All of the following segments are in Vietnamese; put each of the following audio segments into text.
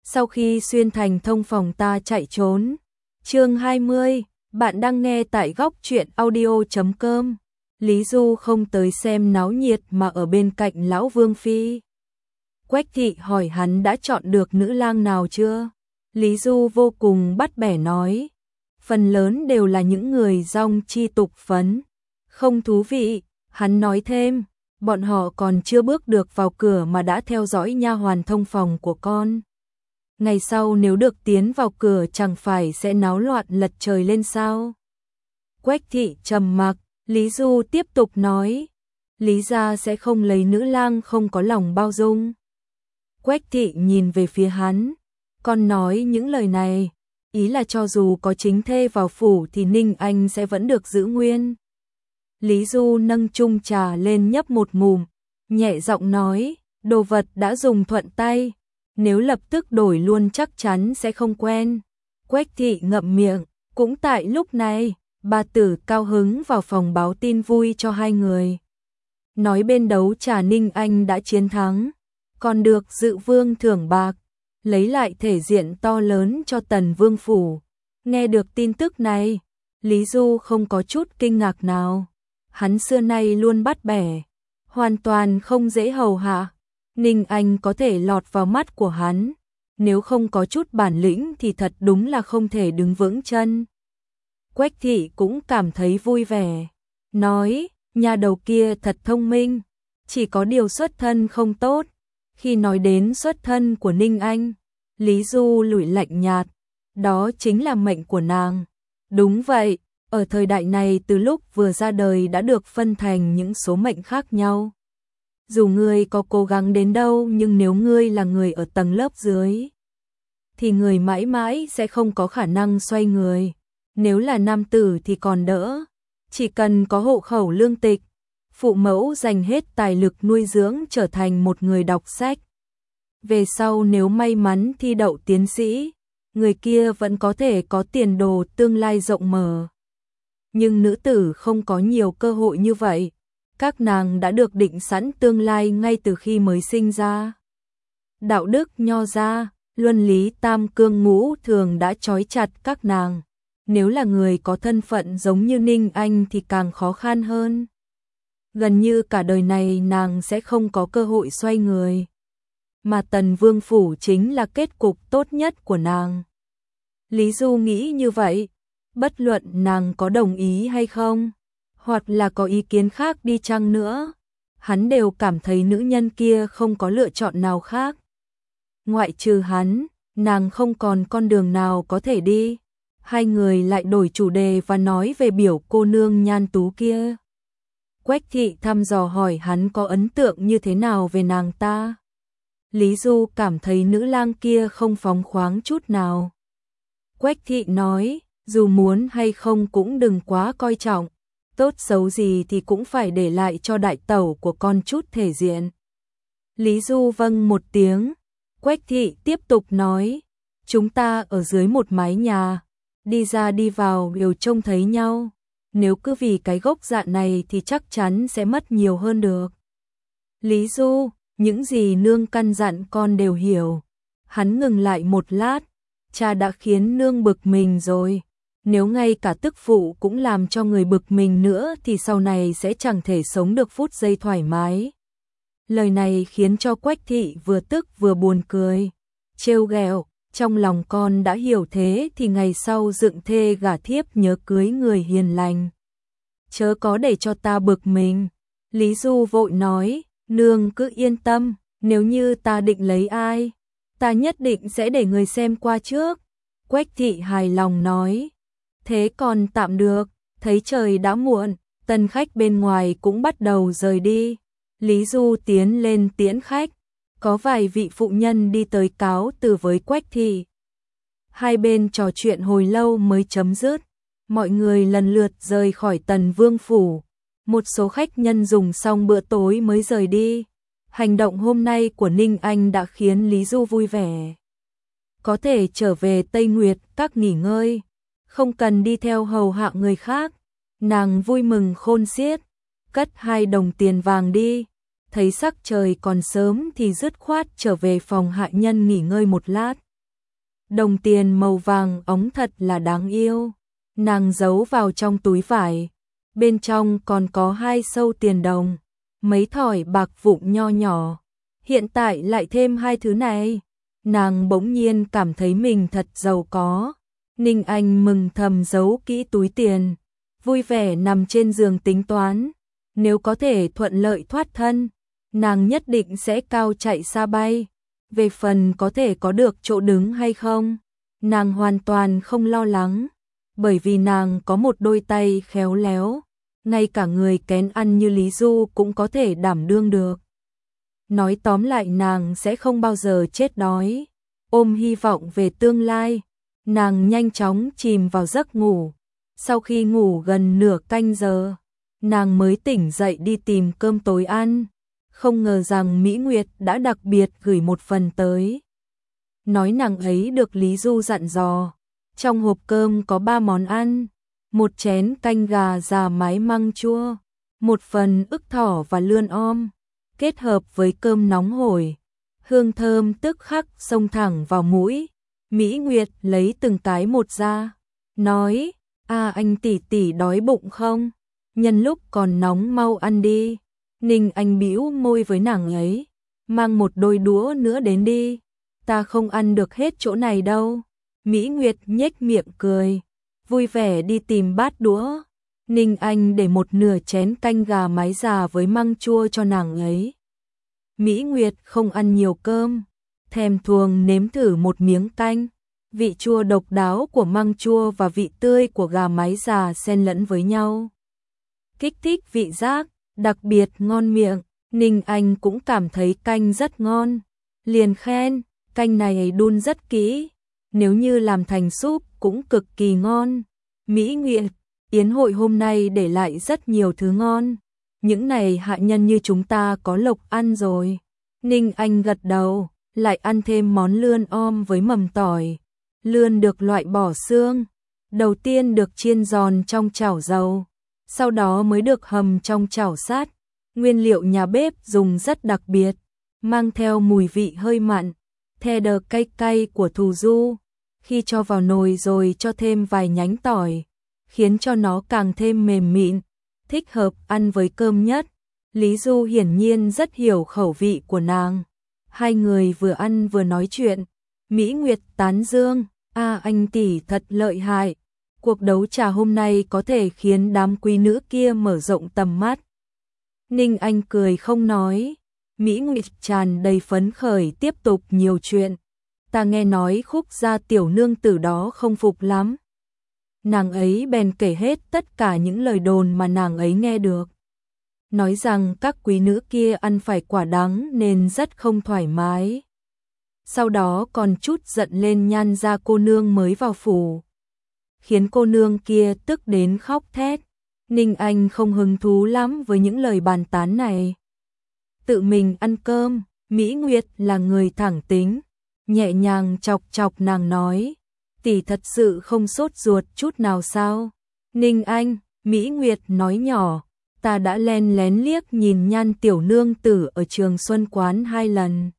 Sau khi xuyên thành thông phòng ta chạy trốn. Chương 20, bạn đang nghe tại góc truyện audio.com. Lý Du không tới xem náo nhiệt mà ở bên cạnh lão Vương Phi. Quách thị hỏi hắn đã chọn được nữ lang nào chưa? Lý Du vô cùng bắt bẻ nói. Phần lớn đều là những người dong chi tục phấn. Không thú vị, hắn nói thêm. Bọn họ còn chưa bước được vào cửa mà đã theo dõi nha hoàn thông phòng của con. Ngày sau nếu được tiến vào cửa chẳng phải sẽ náo loạn lật trời lên sao? Quách thị trầm mặc, Lý Du tiếp tục nói. Lý gia sẽ không lấy nữ lang không có lòng bao dung. Quách thị nhìn về phía hắn. Con nói những lời này, ý là cho dù có chính thê vào phủ thì Ninh Anh sẽ vẫn được giữ nguyên. Lý Du nâng chung trà lên nhấp một ngụm, nhẹ giọng nói, đồ vật đã dùng thuận tay, nếu lập tức đổi luôn chắc chắn sẽ không quen. Quách thị ngậm miệng, cũng tại lúc này, bà tử cao hứng vào phòng báo tin vui cho hai người. Nói bên đấu trà Ninh Anh đã chiến thắng, còn được dự vương thưởng bạc, lấy lại thể diện to lớn cho Tần Vương phủ. Nghe được tin tức này, Lý Du không có chút kinh ngạc nào. Hắn xưa nay luôn bắt bẻ, hoàn toàn không dễ hầu hạ. Ninh Anh có thể lọt vào mắt của hắn, nếu không có chút bản lĩnh thì thật đúng là không thể đứng vững chân. Quách thị cũng cảm thấy vui vẻ, nói, nhà đầu kia thật thông minh, chỉ có điều xuất thân không tốt. Khi nói đến xuất thân của Ninh Anh, Lý Du lủi lạnh nhạt, đó chính là mệnh của nàng. Đúng vậy, ở thời đại này từ lúc vừa ra đời đã được phân thành những số mệnh khác nhau. Dù ngươi có cố gắng đến đâu nhưng nếu ngươi là người ở tầng lớp dưới, thì người mãi mãi sẽ không có khả năng xoay người. Nếu là nam tử thì còn đỡ, chỉ cần có hộ khẩu lương tịch, phụ mẫu dành hết tài lực nuôi dưỡng trở thành một người đọc sách. Về sau nếu may mắn thi đậu tiến sĩ, người kia vẫn có thể có tiền đồ tương lai rộng mở. Nhưng nữ tử không có nhiều cơ hội như vậy, các nàng đã được định sẵn tương lai ngay từ khi mới sinh ra. Đạo đức nho gia, luân lý tam cương ngũ thường đã trói chặt các nàng. Nếu là người có thân phận giống như Ninh Anh thì càng khó khăn hơn. Gần như cả đời này nàng sẽ không có cơ hội xoay người. Mà Tần Vương phủ chính là kết cục tốt nhất của nàng. Lý Du nghĩ như vậy, bất luận nàng có đồng ý hay không, hoặc là có ý kiến khác đi chăng nữa, hắn đều cảm thấy nữ nhân kia không có lựa chọn nào khác. Ngoại trừ hắn, nàng không còn con đường nào có thể đi. Hai người lại đổi chủ đề và nói về biểu cô nương nhan tú kia. Quách thị thăm dò hỏi hắn có ấn tượng như thế nào về nàng ta. Lý Du cảm thấy nữ lang kia không phóng khoáng chút nào. Quách thị nói, dù muốn hay không cũng đừng quá coi trọng, tốt xấu gì thì cũng phải để lại cho đại tẩu của con chút thể diện. Lý Du vâng một tiếng, Quách thị tiếp tục nói, chúng ta ở dưới một mái nhà, đi ra đi vào đều trông thấy nhau, nếu cứ vì cái gốc dạ này thì chắc chắn sẽ mất nhiều hơn được. Lý Du, những gì nương căn dặn con đều hiểu. Hắn ngừng lại một lát, cha đã khiến nương bực mình rồi, nếu ngay cả tức phụ cũng làm cho người bực mình nữa thì sau này sẽ chẳng thể sống được phút giây thoải mái. Lời này khiến cho Quách thị vừa tức vừa buồn cười, trêu ghẹo, trong lòng con đã hiểu thế thì ngày sau dựng thê gả thiếp nhớ cưới người hiền lành. Chớ có để cho ta bực mình. Lý Du vội nói, nương cứ yên tâm, nếu như ta định lấy ai, ta nhất định sẽ để người xem qua trước. Quách thị hài lòng nói, thế còn tạm được, thấy trời đã muộn, tân khách bên ngoài cũng bắt đầu rời đi. Lý Du tiến lên tiễn khách, có vài vị phụ nhân đi tới cáo từ với Quách thị. Hai bên trò chuyện hồi lâu mới chấm dứt, mọi người lần lượt rời khỏi Tần Vương phủ. Một số khách nhân dùng xong bữa tối mới rời đi. Hành động hôm nay của Ninh Anh đã khiến Lý Du vui vẻ. Có thể trở về Tây Nguyệt các nghỉ ngơi, không cần đi theo hầu hạ người khác. Nàng vui mừng khôn xiết, cất 2 đồng tiền vàng đi. Thấy sắc trời còn sớm thì dứt khoát trở về phòng hạ nhân nghỉ ngơi một lát. Đồng tiền màu vàng óng thật là đáng yêu. Nàng giấu vào trong túi vải. Bên trong còn có 2 sâu tiền đồng, mấy thỏi bạc vụn nho nhỏ. Hiện tại lại thêm 2 thứ này. Nàng bỗng nhiên cảm thấy mình thật giàu có. Ninh Anh mừng thầm giấu kỹ túi tiền, vui vẻ nằm trên giường tính toán. Nếu có thể thuận lợi thoát thân, nàng nhất định sẽ cao chạy xa bay. Về phần có thể có được chỗ đứng hay không, nàng hoàn toàn không lo lắng, bởi vì nàng có một đôi tay khéo léo, ngay cả người kén ăn như Lý Du cũng có thể đảm đương được. Nói tóm lại nàng sẽ không bao giờ chết đói. Ôm hy vọng về tương lai, nàng nhanh chóng chìm vào giấc ngủ. Sau khi ngủ gần nửa canh giờ, nàng mới tỉnh dậy đi tìm cơm tối ăn. Không ngờ rằng Mỹ Nguyệt đã đặc biệt gửi một phần tới. Nói nàng ấy được Lý Du dặn dò. Trong hộp cơm có 3 món ăn, một chén canh gà già mái măng chua, một phần ức thỏ và lươn om, kết hợp với cơm nóng hổi. Hương thơm tức khắc xông thẳng vào mũi. Mỹ Nguyệt lấy từng cái một ra, nói, anh tỷ tỷ đói bụng không? Nhân lúc còn nóng mau ăn đi. Ninh Anh bĩu môi với nàng ấy, mang một đôi đũa nữa đến đi, ta không ăn được hết chỗ này đâu. Mỹ Nguyệt nhếch miệng cười, vui vẻ đi tìm bát đũa. Ninh Anh để một nửa chén canh gà mái già với măng chua cho nàng ấy. Mỹ Nguyệt không ăn nhiều cơm, thèm thuồng nếm thử một miếng canh. Vị chua độc đáo của măng chua và vị tươi của gà mái già xen lẫn với nhau, kích thích vị giác, đặc biệt ngon miệng. Ninh Anh cũng cảm thấy canh rất ngon, liền khen, canh này đun rất kỹ, nếu như làm thành súp cũng cực kỳ ngon. Mỹ Nguyệt, yến hội hôm nay để lại rất nhiều thứ ngon, những này hạ nhân như chúng ta có lộc ăn rồi. Ninh Anh gật đầu, lại ăn thêm món lươn om với mầm tỏi. Lươn được loại bỏ xương, đầu tiên được chiên giòn trong chảo dầu, sau đó mới được hầm trong chảo sắt. Nguyên liệu nhà bếp dùng rất đặc biệt, mang theo mùi vị hơi mặn, the đờ cay cay của thù du. Khi cho vào nồi rồi cho thêm vài nhánh tỏi, khiến cho nó càng thêm mềm mịn, thích hợp ăn với cơm nhất. Lý Du hiển nhiên rất hiểu khẩu vị của nàng. Hai người vừa ăn vừa nói chuyện. Mỹ Nguyệt tán dương, anh tỷ thật lợi hại. Cuộc đấu trà hôm nay có thể khiến đám quý nữ kia mở rộng tầm mắt. Ninh Anh cười không nói. Mỹ Nguyệt tràn đầy phấn khởi tiếp tục nhiều chuyện. Ta nghe nói Khúc gia tiểu nương tử đó không phục lắm. Nàng ấy bèn kể hết tất cả những lời đồn mà nàng ấy nghe được. Nói rằng các quý nữ kia ăn phải quả đắng nên rất không thoải mái. Sau đó còn chút giận lên Nhan gia cô nương mới vào phủ, khiến cô nương kia tức đến khóc thét. Ninh Anh không hứng thú lắm với những lời bàn tán này. Tự mình ăn cơm, Mỹ Nguyệt là người thẳng tính, nhẹ nhàng chọc chọc nàng nói, tỷ thật sự không sốt ruột chút nào sao? Ninh Anh, Mỹ Nguyệt nói nhỏ, ta đã len lén liếc nhìn Nhan tiểu nương tử ở Trường Xuân Quán 2 lần.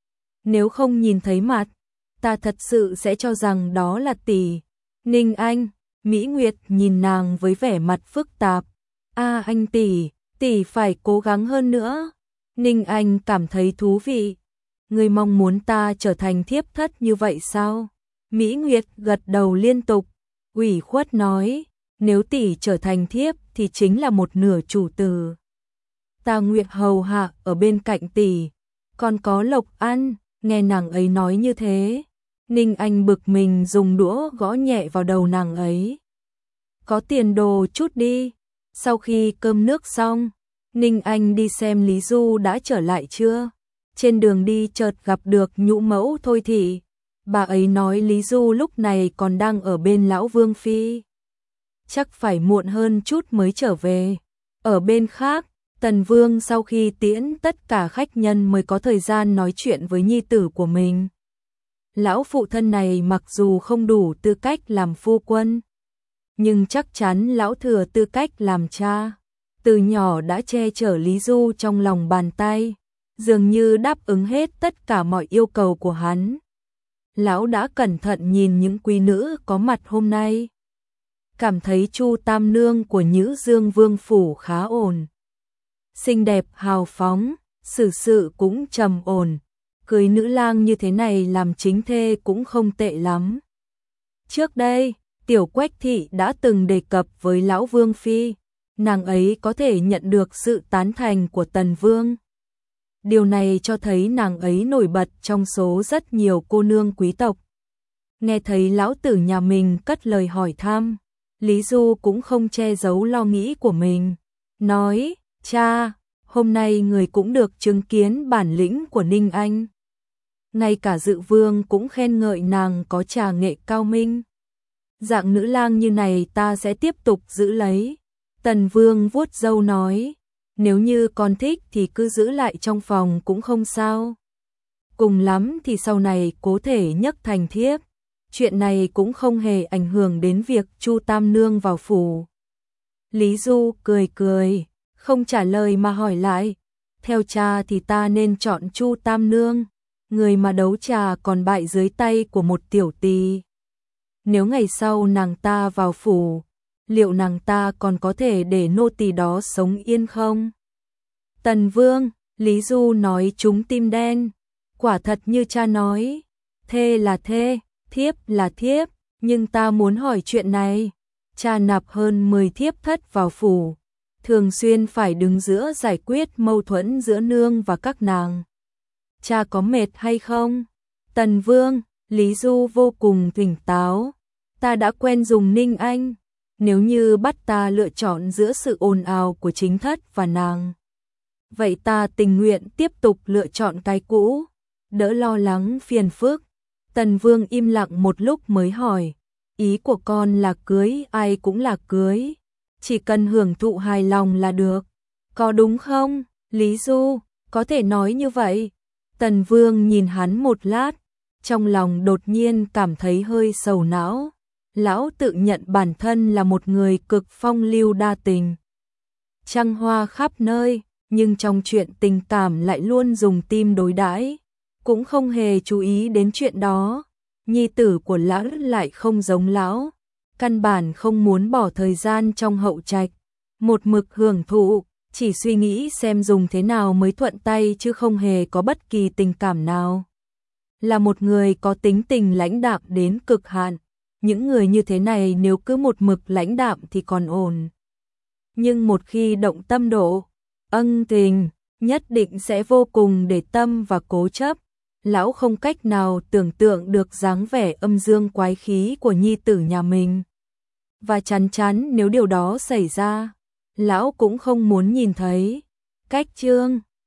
Nếu không nhìn thấy mặt, ta thật sự sẽ cho rằng đó là tỷ. Ninh Anh, Mỹ Nguyệt nhìn nàng với vẻ mặt phức tạp. Anh tỷ, tỷ phải cố gắng hơn nữa. Ninh Anh cảm thấy thú vị. Ngươi mong muốn ta trở thành thiếp thất như vậy sao? Mỹ Nguyệt gật đầu liên tục, ủy khuất nói, nếu tỷ trở thành thiếp thì chính là một nửa chủ tử. Ta nguyện hầu hạ ở bên cạnh tỷ, còn có lộc ăn. Nghe nàng ấy nói như thế, Ninh Anh bực mình dùng đũa gõ nhẹ vào đầu nàng ấy. Có tiền đồ chút đi. Sau khi cơm nước xong, Ninh Anh đi xem Lý Du đã trở lại chưa. Trên đường đi chợt gặp được nhũ mẫu Thôi Thị. Bà ấy nói Lý Du lúc này còn đang ở bên lão Vương Phi, chắc phải muộn hơn chút mới trở về. Ở bên khác, Tần Vương sau khi tiễn tất cả khách nhân mới có thời gian nói chuyện với nhi tử của mình. Lão phụ thân này mặc dù không đủ tư cách làm phu quân, nhưng chắc chắn lão thừa tư cách làm cha. Từ nhỏ đã che chở Lý Du trong lòng bàn tay, dường như đáp ứng hết tất cả mọi yêu cầu của hắn. lão đã cẩn thận nhìn những quý nữ có mặt hôm nay. Cảm thấy Chu Tam Nương của Nhữ Dương Vương phủ khá ổn. Xinh đẹp hào phóng, xử sự cũng trầm ổn, cưới nữ lang như thế này làm chính thê cũng không tệ lắm. Trước đây, Tiểu Quách thị đã từng đề cập với lão Vương phi, nàng ấy có thể nhận được sự tán thành của Tần Vương. Điều này cho thấy nàng ấy nổi bật trong số rất nhiều cô nương quý tộc. Nghe thấy lão tử nhà mình cất lời hỏi thăm, Lý Du cũng không che giấu lo nghĩ của mình, nói: "Cha, hôm nay người cũng được chứng kiến bản lĩnh của Ninh Anh. Ngay cả Dự Vương cũng khen ngợi nàng có trà nghệ cao minh. Dạng nữ lang như này ta sẽ tiếp tục giữ lấy." Tần Vương vuốt râu nói: "Nếu như con thích thì cứ giữ lại trong phòng cũng không sao. Cùng lắm thì sau này có thể nhấc thành thiếp. Chuyện này cũng không hề ảnh hưởng đến việc Chu Tam Nương vào phủ." Lý Du cười cười, không trả lời mà hỏi lại: "Theo cha thì ta nên chọn Chu Tam Nương, người mà đấu trà còn bại dưới tay của một tiểu tỳ. Nếu ngày sau nàng ta vào phủ, liệu nàng ta còn có thể để nô tỳ đó sống yên không?" Tần Vương, Lý Du nói trúng tim đen, quả thật như cha nói, thê là thê, thiếp là thiếp, nhưng ta muốn hỏi chuyện này. Cha nạp hơn 10 thiếp thất vào phủ, thường xuyên phải đứng giữa giải quyết mâu thuẫn giữa nương và các nàng. Cha có mệt hay không? Tần Vương, Lý Du vô cùng tỉnh táo. Ta đã quen dùng Ninh Anh. Nếu như bắt ta lựa chọn giữa sự ồn ào của chính thất và nàng, vậy ta tình nguyện tiếp tục lựa chọn cái cũ, đỡ lo lắng phiền phức. Tần Vương im lặng một lúc mới hỏi: "Ý của con là cưới ai cũng là cưới, chỉ cần hưởng thụ hài lòng là được, có đúng không?" Lý Du, có thể nói như vậy. Tần Vương nhìn hắn một lát, trong lòng đột nhiên cảm thấy hơi sầu não. Lão tự nhận bản thân là một người cực phong lưu đa tình, trăng hoa khắp nơi, nhưng trong chuyện tình cảm lại luôn dùng tim đối đãi, cũng không hề chú ý đến chuyện đó. Nhi tử của lão lại không giống lão, căn bản không muốn bỏ thời gian trong hậu trạch, một mực hưởng thụ, chỉ suy nghĩ xem dùng thế nào mới thuận tay chứ không hề có bất kỳ tình cảm nào. Là một người có tính tình lãnh đạm đến cực hạn, những người như thế này nếu cứ một mực lãnh đạm thì còn ổn. Nhưng một khi động tâm độ, ân tình, nhất định sẽ vô cùng để tâm và cố chấp. Lão không cách nào tưởng tượng được dáng vẻ âm dương quái khí của nhi tử nhà mình. Và chắn chắn nếu điều đó xảy ra, lão cũng không muốn nhìn thấy. Cách chương